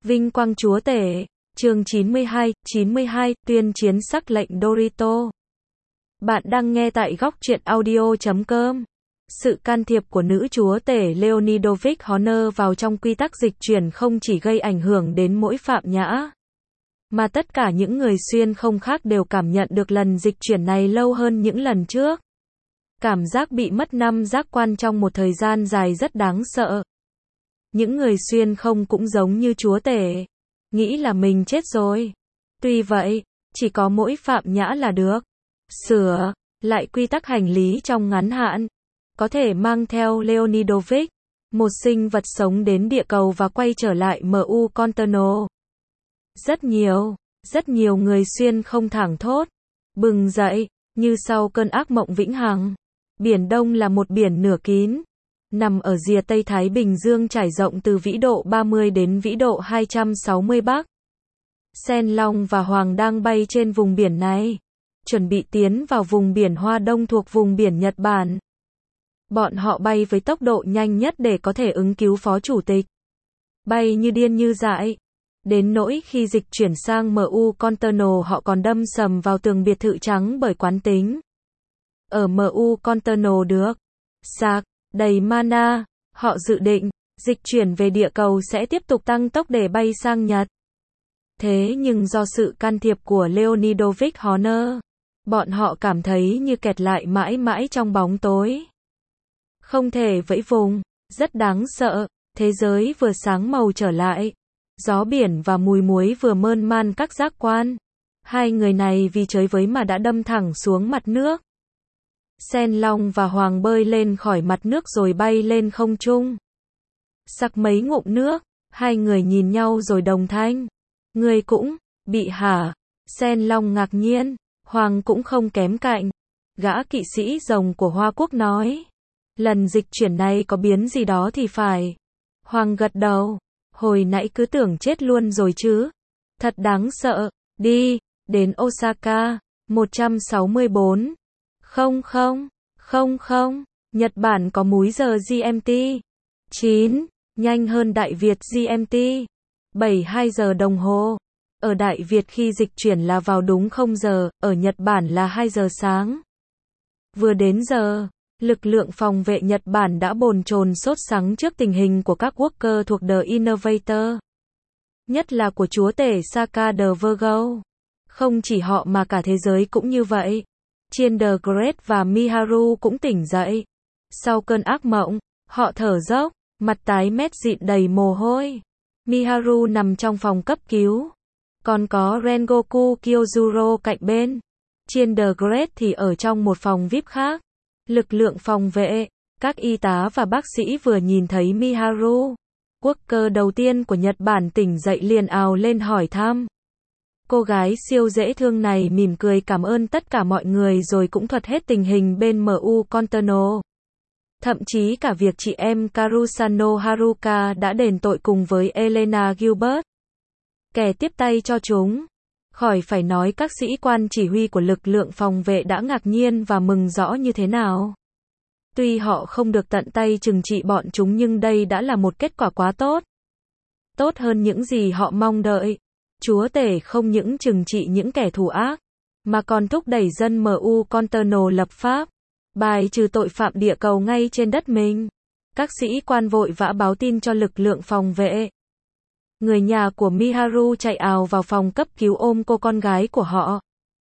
Vinh quang chúa tể. Chương 92, tuyên chiến sắc lệnh Dorito. Bạn đang nghe tại góc truyện audio.com. Sự can thiệp của nữ chúa tể Leonidovich Horner vào trong quy tắc dịch chuyển không chỉ gây ảnh hưởng đến mỗi Phạm Nhã, mà tất cả những người xuyên không khác đều cảm nhận được lần dịch chuyển này lâu hơn những lần trước. Cảm giác bị mất 5 giác quan trong một thời gian dài rất đáng sợ. Những người xuyên không cũng giống như chúa tể, nghĩ là mình chết rồi. Tuy vậy, chỉ có mỗi Phạm Nhã là được sửa lại quy tắc hành lý trong ngắn hạn, có thể mang theo Leonidovich, một sinh vật sống đến địa cầu và quay trở lại MU Conterno. Rất nhiều người xuyên không thảng thốt, bừng dậy, như sau cơn ác mộng vĩnh hằng. Biển Đông là một biển nửa kín, nằm ở rìa Tây Thái Bình Dương trải rộng từ vĩ độ 30 đến vĩ độ 260 Bắc. Sen Long và Hoàng đang bay trên vùng biển này, chuẩn bị tiến vào vùng biển Hoa Đông thuộc vùng biển Nhật Bản. Bọn họ bay với tốc độ nhanh nhất để có thể ứng cứu phó chủ tịch. Bay như điên như dại. Đến nỗi khi dịch chuyển sang MU Conterno họ còn đâm sầm vào tường biệt thự trắng bởi quán tính. Ở MU Conterno được sạc đầy mana, họ dự định dịch chuyển về địa cầu sẽ tiếp tục tăng tốc để bay sang Nhật. Thế nhưng do sự can thiệp của Leonidovich Horner, bọn họ cảm thấy như kẹt lại mãi mãi trong bóng tối. Không thể vẫy vùng, rất đáng sợ, thế giới vừa sáng màu trở lại. Gió biển và mùi muối vừa mơn man các giác quan. Hai người này vì chơi với mà đã đâm thẳng xuống mặt nước. Sen Long và Hoàng bơi lên khỏi mặt nước rồi bay lên không trung. Sặc mấy ngụm nước, hai người nhìn nhau rồi đồng thanh. Người cũng bị hả? Sen Long ngạc nhiên, Hoàng cũng không kém cạnh. Gã kỵ sĩ rồng của Hoa Quốc nói. Lần dịch chuyển này có biến gì đó thì phải. Hoàng gật đầu. Hồi nãy cứ tưởng chết luôn rồi chứ. Thật đáng sợ. Đi, đến Osaka. 164. Không, Nhật Bản có múi giờ GMT. 9. Nhanh hơn Đại Việt GMT. 72 giờ đồng hồ. Ở Đại Việt khi dịch chuyển là vào đúng 0 giờ, ở Nhật Bản là 2 giờ sáng. Vừa đến giờ, lực lượng phòng vệ Nhật Bản đã bồn chồn sốt sắng trước tình hình của các worker thuộc The Innovator. Nhất là của chúa tể Saka the Virgo. Không chỉ họ mà cả thế giới cũng như vậy. Chiên the Great và Miharu cũng tỉnh dậy. Sau cơn ác mộng, họ thở dốc, mặt tái mét dịn đầy mồ hôi. Miharu nằm trong phòng cấp cứu. Còn có Rengoku Kyojuro cạnh bên. Chiên the Great thì ở trong một phòng VIP khác. Lực lượng phòng vệ, các y tá và bác sĩ vừa nhìn thấy Miharu, worker đầu tiên của Nhật Bản tỉnh dậy liền ào lên hỏi thăm. Cô gái siêu dễ thương này mỉm cười cảm ơn tất cả mọi người rồi cũng thuật hết tình hình bên MU Conterno. Thậm chí cả việc chị em Karusano Haruka đã đền tội cùng với Elena Gilbert. Kẻ tiếp tay cho chúng. Khỏi phải nói các sĩ quan chỉ huy của lực lượng phòng vệ đã ngạc nhiên và mừng rõ như thế nào. Tuy họ không được tận tay trừng trị bọn chúng nhưng đây đã là một kết quả quá tốt. Tốt hơn những gì họ mong đợi. Chúa tể không những trừng trị những kẻ thù ác, mà còn thúc đẩy dân MU Conterno lập pháp, bài trừ tội phạm địa cầu ngay trên đất mình. Các sĩ quan vội vã báo tin cho lực lượng phòng vệ. Người nhà của Miharu chạy ào vào phòng cấp cứu ôm cô con gái của họ.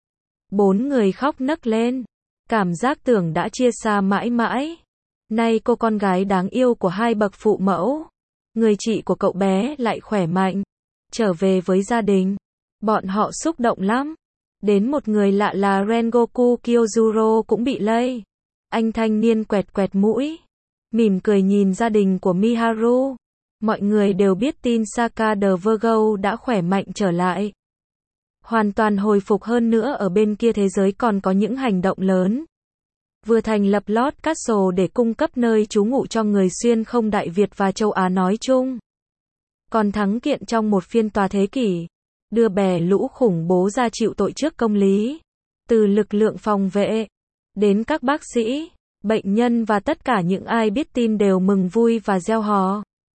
4 người khóc nấc lên. Cảm giác tưởng đã chia xa mãi mãi. Nay cô con gái đáng yêu của hai bậc phụ mẫu, người chị của cậu bé lại khỏe mạnh, trở về với gia đình. Bọn họ xúc động lắm. Đến một người lạ là Rengoku Kyojuro cũng bị lây. Anh thanh niên quẹt quẹt mũi, mỉm cười nhìn gia đình của Miharu. Mọi người đều biết tin Saka the Virgo đã khỏe mạnh trở lại. Hoàn toàn hồi phục hơn nữa ở bên kia thế giới còn có những hành động lớn. Vừa thành lập Lord Castle để cung cấp nơi trú ngụ cho người xuyên không Đại Việt và châu Á nói chung. Còn thắng kiện trong một phiên tòa thế kỷ. Đưa bè lũ khủng bố ra chịu tội trước công lý. Từ lực lượng phòng vệ, đến các bác sĩ, bệnh nhân và tất cả những ai biết tin đều mừng vui và reo hò.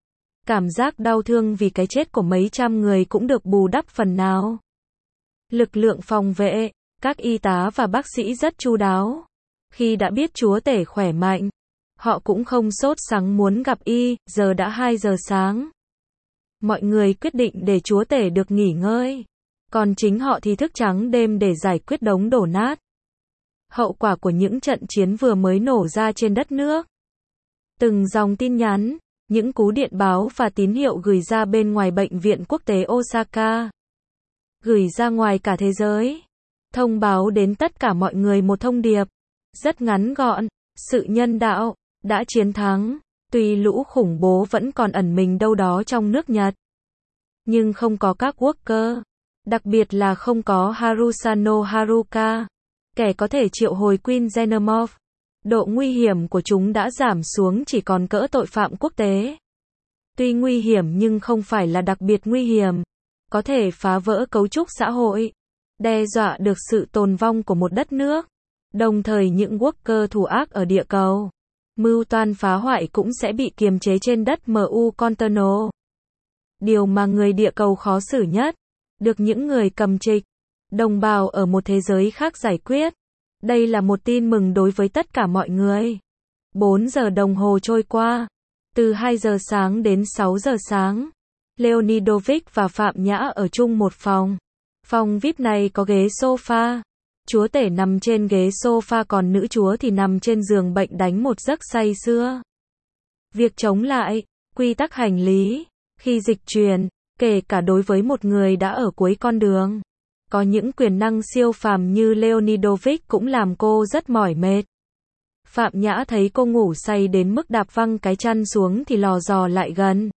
Cảm giác đau thương vì cái chết của mấy trăm người cũng được bù đắp phần nào. Lực lượng phòng vệ, các y tá và bác sĩ rất chu đáo. Khi đã biết chúa tể khỏe mạnh, họ cũng không sốt sắng muốn gặp y, giờ đã 2 giờ sáng. Mọi người quyết định để chúa tể được nghỉ ngơi. Còn chính họ thì thức trắng đêm để giải quyết đống đổ nát. Hậu quả của những trận chiến vừa mới nổ ra trên đất nước. Từng dòng tin nhắn, những cú điện báo và tín hiệu gửi ra bên ngoài bệnh viện quốc tế Osaka. Gửi ra ngoài cả thế giới. Thông báo đến tất cả mọi người một thông điệp. Rất ngắn gọn, sự nhân đạo đã chiến thắng. Tuy lũ khủng bố vẫn còn ẩn mình đâu đó trong nước Nhật. Nhưng không có các worker. Đặc biệt là không có Harusano Haruka. Kẻ có thể triệu hồi Queen Xenomorph. Độ nguy hiểm của chúng đã giảm xuống chỉ còn cỡ tội phạm quốc tế. Tuy nguy hiểm nhưng không phải là đặc biệt nguy hiểm. Có thể phá vỡ cấu trúc xã hội. Đe dọa được sự tồn vong của một đất nước. Đồng thời những worker thủ ác ở địa cầu. Mưu toan phá hoại cũng sẽ bị kiềm chế trên đất MU Conterno. Điều mà người địa cầu khó xử nhất. Được những người cầm trịch. Đồng bào ở một thế giới khác giải quyết. Đây là một tin mừng đối với tất cả mọi người. 4 giờ đồng hồ trôi qua. Từ 2 giờ sáng đến 6 giờ sáng. Leonidovic và Phạm Nhã ở chung một phòng. Phòng VIP này có ghế sofa. Chúa tể nằm trên ghế sofa còn nữ chúa thì nằm trên giường bệnh đánh một giấc say sưa. Việc chống lại, quy tắc hành lý, khi dịch chuyển, kể cả đối với một người đã ở cuối con đường. Có những quyền năng siêu phàm như Leonidovic cũng làm cô rất mỏi mệt. Phạm Nhã thấy cô ngủ say đến mức đạp văng cái chăn xuống thì lò dò lại gần.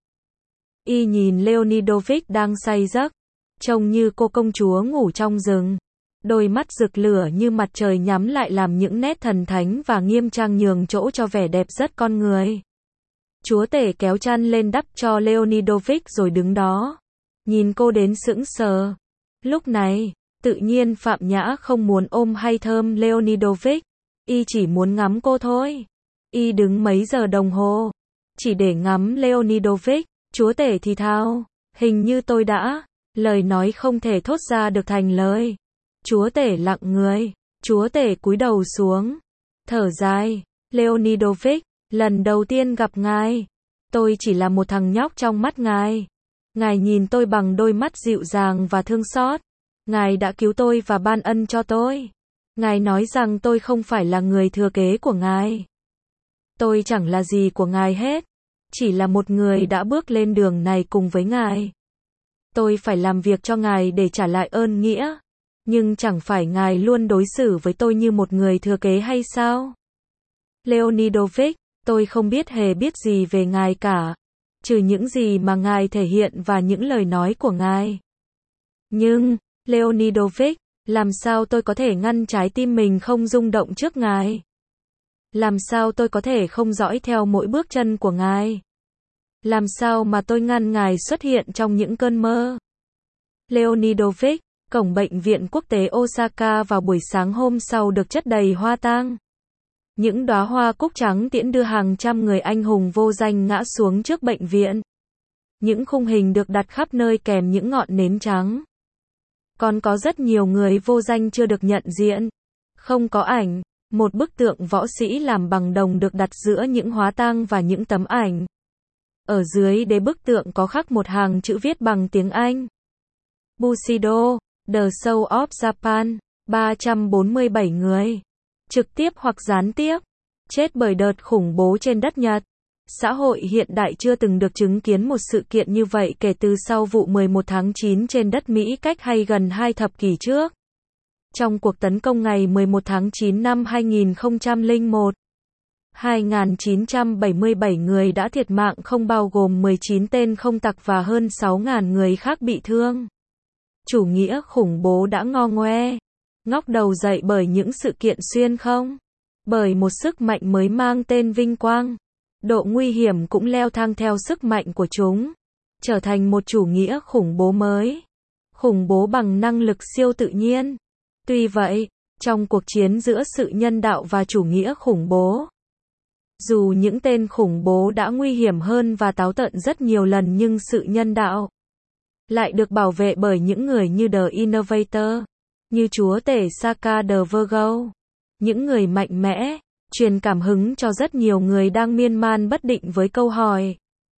Y nhìn Leonidovic đang say giấc, trông như cô công chúa ngủ trong rừng. Đôi mắt rực lửa như mặt trời nhắm lại làm những nét thần thánh và nghiêm trang nhường chỗ cho vẻ đẹp rất con người. Chúa tể kéo chăn lên đắp cho Leonidovic rồi đứng đó. Nhìn cô đến sững sờ. Lúc này, tự nhiên Phạm Nhã không muốn ôm hay thơm Leonidovic. Y chỉ muốn ngắm cô thôi. Y đứng mấy giờ đồng hồ. Chỉ để ngắm Leonidovic. Chúa tể thì thào. Hình như tôi đã. Lời nói không thể thốt ra được thành lời. Chúa tể lặng người. Chúa tể cúi đầu xuống. Thở dài. Leonidovic, lần đầu tiên gặp ngài. Tôi chỉ là một thằng nhóc trong mắt ngài. Ngài nhìn tôi bằng đôi mắt dịu dàng và thương xót. Ngài đã cứu tôi và ban ân cho tôi. Ngài nói rằng tôi không phải là người thừa kế của ngài. Tôi chẳng là gì của ngài hết. Chỉ là một người đã bước lên đường này cùng với ngài. Tôi phải làm việc cho ngài để trả lại ơn nghĩa. Nhưng chẳng phải ngài luôn đối xử với tôi như một người thừa kế hay sao? Leonidovic, tôi không biết hề biết gì về ngài cả. Trừ những gì mà ngài thể hiện và những lời nói của ngài. Nhưng, Leonidovic, làm sao tôi có thể ngăn trái tim mình không rung động trước ngài? Làm sao tôi có thể không dõi theo mỗi bước chân của ngài? Làm sao mà tôi ngăn ngài xuất hiện trong những cơn mơ? Leonidovic, cổng bệnh viện quốc tế Osaka vào buổi sáng hôm sau được chất đầy hoa tang. Những đóa hoa cúc trắng tiễn đưa hàng trăm người anh hùng vô danh ngã xuống trước bệnh viện. Những khung hình được đặt khắp nơi kèm những ngọn nến trắng. Còn có rất nhiều người vô danh chưa được nhận diện. Không có ảnh, một bức tượng võ sĩ làm bằng đồng được đặt giữa những hóa tang và những tấm ảnh. Ở dưới đế bức tượng có khắc một hàng chữ viết bằng tiếng Anh. Bushido, The Soul of Japan, 347 người. Trực tiếp hoặc gián tiếp. Chết bởi đợt khủng bố trên đất Nhật. Xã hội hiện đại chưa từng được chứng kiến một sự kiện như vậy kể từ sau vụ 11 tháng 9 trên đất Mỹ cách hay gần 2 thập kỷ trước. Trong cuộc tấn công ngày 11 tháng 9 năm 2001, 2.977 người đã thiệt mạng không bao gồm 19 tên không tặc và hơn 6.000 người khác bị thương. Chủ nghĩa khủng bố đã ngo ngoe, ngóc đầu dậy bởi những sự kiện xuyên không. Bởi một sức mạnh mới mang tên vinh quang. Độ nguy hiểm cũng leo thang theo sức mạnh của chúng. Trở thành một chủ nghĩa khủng bố mới. Khủng bố bằng năng lực siêu tự nhiên. Tuy vậy, trong cuộc chiến giữa sự nhân đạo và chủ nghĩa khủng bố, Dù những tên khủng bố đã nguy hiểm hơn và táo tợn rất nhiều lần nhưng sự nhân đạo lại được bảo vệ bởi những người như The Innovator, như chúa tể Saka the Virgo. Những người mạnh mẽ, truyền cảm hứng cho rất nhiều người đang miên man bất định với câu hỏi.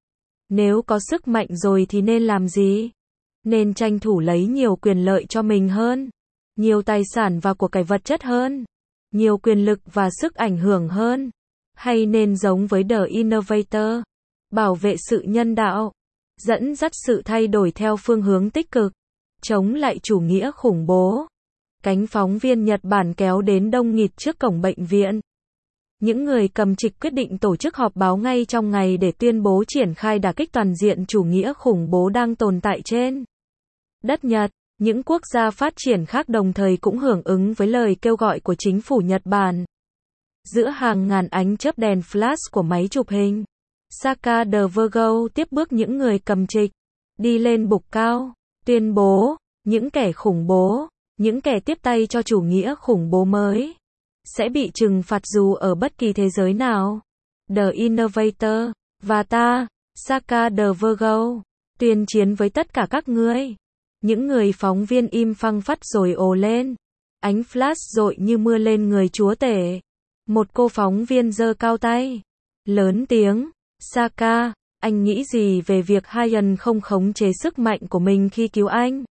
Nếu có sức mạnh rồi thì nên làm gì? Nên tranh thủ lấy nhiều quyền lợi cho mình hơn, nhiều tài sản và của cải vật chất hơn, nhiều quyền lực và sức ảnh hưởng hơn, hay nên giống với The Innovator, bảo vệ sự nhân đạo, dẫn dắt sự thay đổi theo phương hướng tích cực, chống lại chủ nghĩa khủng bố. Cánh phóng viên Nhật Bản kéo đến đông nghịt trước cổng bệnh viện. Những người cầm trịch quyết định tổ chức họp báo ngay trong ngày để tuyên bố triển khai đả kích toàn diện chủ nghĩa khủng bố đang tồn tại trên đất Nhật. Những quốc gia phát triển khác đồng thời cũng hưởng ứng với lời kêu gọi của chính phủ Nhật Bản. Giữa hàng ngàn ánh chớp đèn flash của máy chụp hình, Saka the Virgo tiếp bước những người cầm trịch, đi lên bục cao, tuyên bố, những kẻ khủng bố, những kẻ tiếp tay cho chủ nghĩa khủng bố mới, sẽ bị trừng phạt dù ở bất kỳ thế giới nào. The Innovator, và ta, Saka the Virgo, tuyên chiến với tất cả các ngươi. Những người phóng viên im phăng phắt rồi ồ lên. Ánh flash rội như mưa lên người chúa tể. Một cô phóng viên giơ cao tay, lớn tiếng, Saka, anh nghĩ gì về việc Ryan không khống chế sức mạnh của mình khi cứu anh?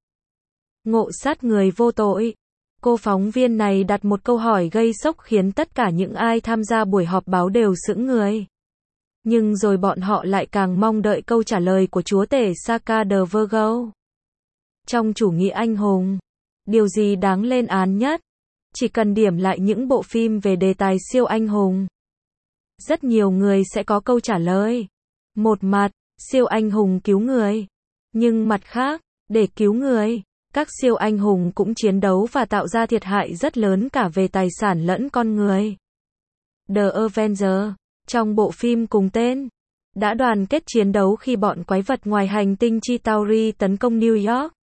Ngộ sát người vô tội. Cô phóng viên này đặt một câu hỏi gây sốc khiến tất cả những ai tham gia buổi họp báo đều sững người. Nhưng rồi bọn họ lại càng mong đợi câu trả lời của chúa tể Saka the Virgo. Trong chủ nghĩa anh hùng, điều gì đáng lên án nhất? Chỉ cần điểm lại những bộ phim về đề tài siêu anh hùng. Rất nhiều người sẽ có câu trả lời. Một mặt, siêu anh hùng cứu người. Nhưng mặt khác, để cứu người, các siêu anh hùng cũng chiến đấu và tạo ra thiệt hại rất lớn cả về tài sản lẫn con người. The Avengers, trong bộ phim cùng tên, đã đoàn kết chiến đấu khi bọn quái vật ngoài hành tinh Chitauri tấn công New York.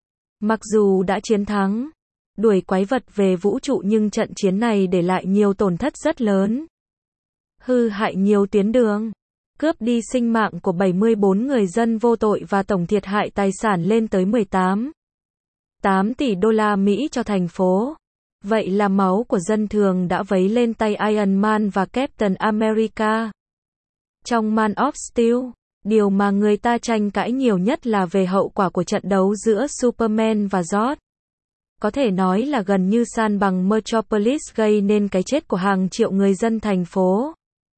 Mặc dù đã chiến thắng, đuổi quái vật về vũ trụ nhưng trận chiến này để lại nhiều tổn thất rất lớn. Hư hại nhiều tuyến đường, cướp đi sinh mạng của 74 người dân vô tội và tổng thiệt hại tài sản lên tới 18,8 tỷ đô la Mỹ cho thành phố. Vậy là máu của dân thường đã vấy lên tay Iron Man và Captain America. Trong Man of Steel, điều mà người ta tranh cãi nhiều nhất là về hậu quả của trận đấu giữa Superman và Zod. Có thể nói là gần như san bằng Metropolis gây nên cái chết của hàng triệu người dân thành phố.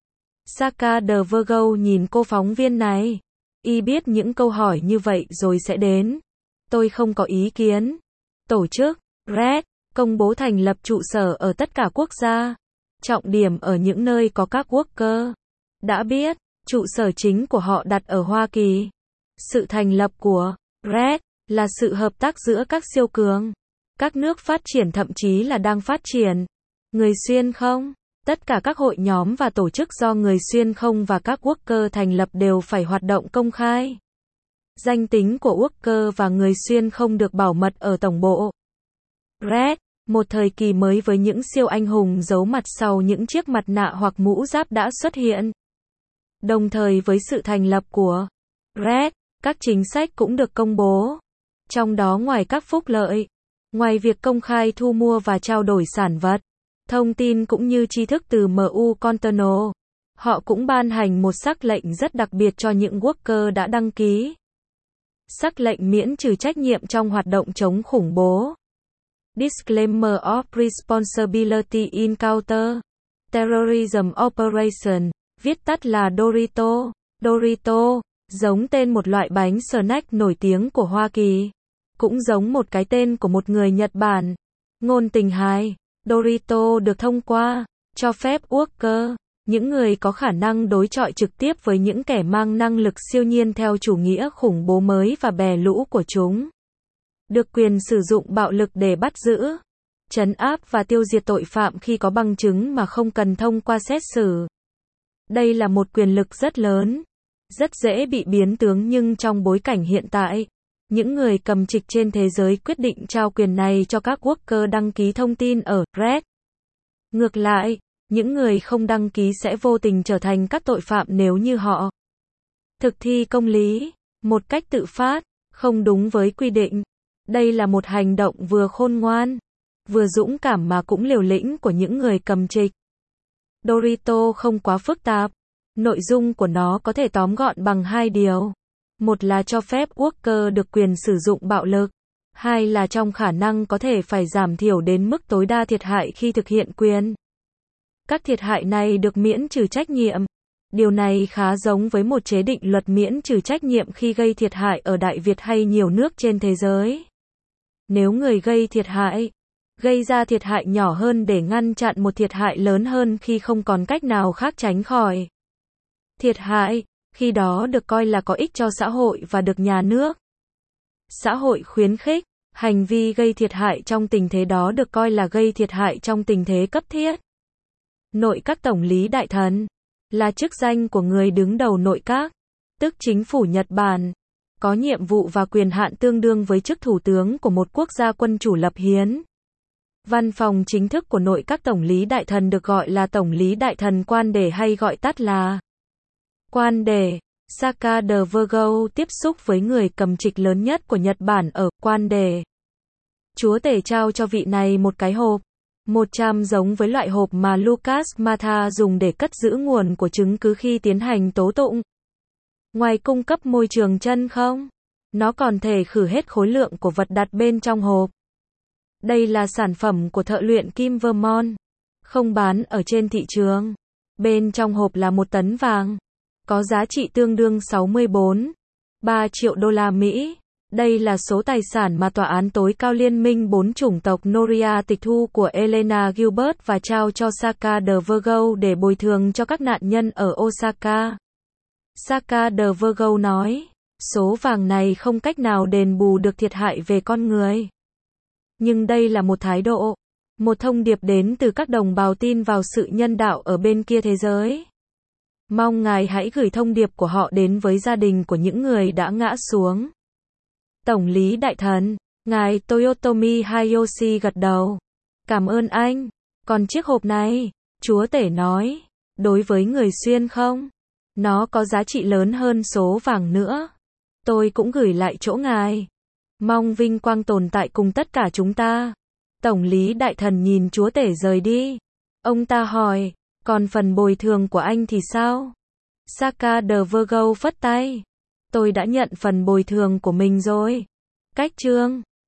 Saka the Virgo nhìn cô phóng viên này. Y biết những câu hỏi như vậy rồi sẽ đến. Tôi không có ý kiến. Tổ chức Red công bố thành lập trụ sở ở tất cả quốc gia. Trọng điểm ở những nơi có các worker. Đã biết, trụ sở chính của họ đặt ở Hoa Kỳ. Sự thành lập của Red là sự hợp tác giữa các siêu cường, các nước phát triển thậm chí là đang phát triển. Người xuyên không? Tất cả các hội nhóm và tổ chức do người xuyên không và các worker thành lập đều phải hoạt động công khai. Danh tính của worker và người xuyên không được bảo mật ở tổng bộ. Red, một thời kỳ mới với những siêu anh hùng giấu mặt sau những chiếc mặt nạ hoặc mũ giáp đã xuất hiện. Đồng thời với sự thành lập của Red, các chính sách cũng được công bố. Trong đó ngoài các phúc lợi, ngoài việc công khai thu mua và trao đổi sản vật, thông tin cũng như tri thức từ MU Conterno, họ cũng ban hành một sắc lệnh rất đặc biệt cho những worker đã đăng ký. Sắc lệnh miễn trừ trách nhiệm trong hoạt động chống khủng bố. Disclaimer of Responsibility in Counter Terrorism Operation, viết tắt là Dorito. Dorito, giống tên một loại bánh snack nổi tiếng của Hoa Kỳ. Cũng giống một cái tên của một người Nhật Bản. Ngôn tình hài, Dorito được thông qua, cho phép worker, những người có khả năng đối chọi trực tiếp với những kẻ mang năng lực siêu nhiên theo chủ nghĩa khủng bố mới và bè lũ của chúng. Được quyền sử dụng bạo lực để bắt giữ, trấn áp và tiêu diệt tội phạm khi có bằng chứng mà không cần thông qua xét xử. Đây là một quyền lực rất lớn, rất dễ bị biến tướng nhưng trong bối cảnh hiện tại, những người cầm trịch trên thế giới quyết định trao quyền này cho các worker đăng ký thông tin ở Red. Ngược lại, Những người không đăng ký sẽ vô tình trở thành các tội phạm nếu như họ thực thi công lý một cách tự phát, không đúng với quy định. Đây là một hành động vừa khôn ngoan, vừa dũng cảm mà cũng liều lĩnh của những người cầm trịch. Dorito không quá phức tạp. Nội dung của nó có thể tóm gọn bằng hai điều. Một là cho phép worker được quyền sử dụng bạo lực. Hai là trong khả năng có thể phải giảm thiểu đến mức tối đa thiệt hại khi thực hiện quyền. Các thiệt hại này được miễn trừ trách nhiệm. Điều này khá giống với một chế định luật miễn trừ trách nhiệm khi gây thiệt hại ở Đại Việt hay nhiều nước trên thế giới. Nếu người gây ra thiệt hại nhỏ hơn để ngăn chặn một thiệt hại lớn hơn khi không còn cách nào khác tránh khỏi thiệt hại, khi đó được coi là có ích cho xã hội và được nhà nước, xã hội khuyến khích. Hành vi gây thiệt hại trong tình thế đó được coi là gây thiệt hại trong tình thế cấp thiết. Nội các tổng lý đại thần là chức danh của người đứng đầu nội các, tức chính phủ Nhật Bản, có nhiệm vụ và quyền hạn tương đương với chức thủ tướng của một quốc gia quân chủ lập hiến. Văn phòng chính thức của nội các tổng lý đại thần được gọi là tổng lý đại thần quan đề hay gọi tắt là quan đề. Saka de Virgo tiếp xúc với người cầm trịch lớn nhất của Nhật Bản ở quan đề. Chúa tể trao cho vị này một cái hộp 100 giống với loại hộp mà Lucas Matha dùng để cất giữ nguồn của chứng cứ khi tiến hành tố tụng. Ngoài cung cấp môi trường chân không, nó còn thể khử hết khối lượng của vật đặt bên trong hộp. Đây là sản phẩm của thợ luyện kim Vermont, không bán ở trên thị trường. Bên trong hộp là 1 tấn vàng, có giá trị tương đương 64,3 triệu đô la Mỹ. Đây là số tài sản mà Tòa án tối cao Liên minh 4 chủng tộc Noria tịch thu của Elena Gilbert và trao cho Saka de Virgo để bồi thường cho các nạn nhân ở Osaka. Saka de Virgo nói, số vàng này không cách nào đền bù được thiệt hại về con người. Nhưng đây là một thái độ, một thông điệp đến từ các đồng bào tin vào sự nhân đạo ở bên kia thế giới. Mong ngài hãy gửi thông điệp của họ đến với gia đình của những người đã ngã xuống. Tổng lý đại thần, ngài Toyotomi Hideyoshi gật đầu. Cảm ơn anh. Còn chiếc hộp này, chúa tể nói, đối với người xuyên không? Nó có giá trị lớn hơn số vàng nữa. Tôi cũng gửi lại chỗ ngài. Mong vinh quang tồn tại cùng tất cả chúng ta. Tổng lý đại thần nhìn chúa tể rời đi. Ông ta hỏi, còn phần bồi thường của anh thì sao? Saka de Virgo phất tay. Tôi đã nhận phần bồi thường của mình rồi. Cách chương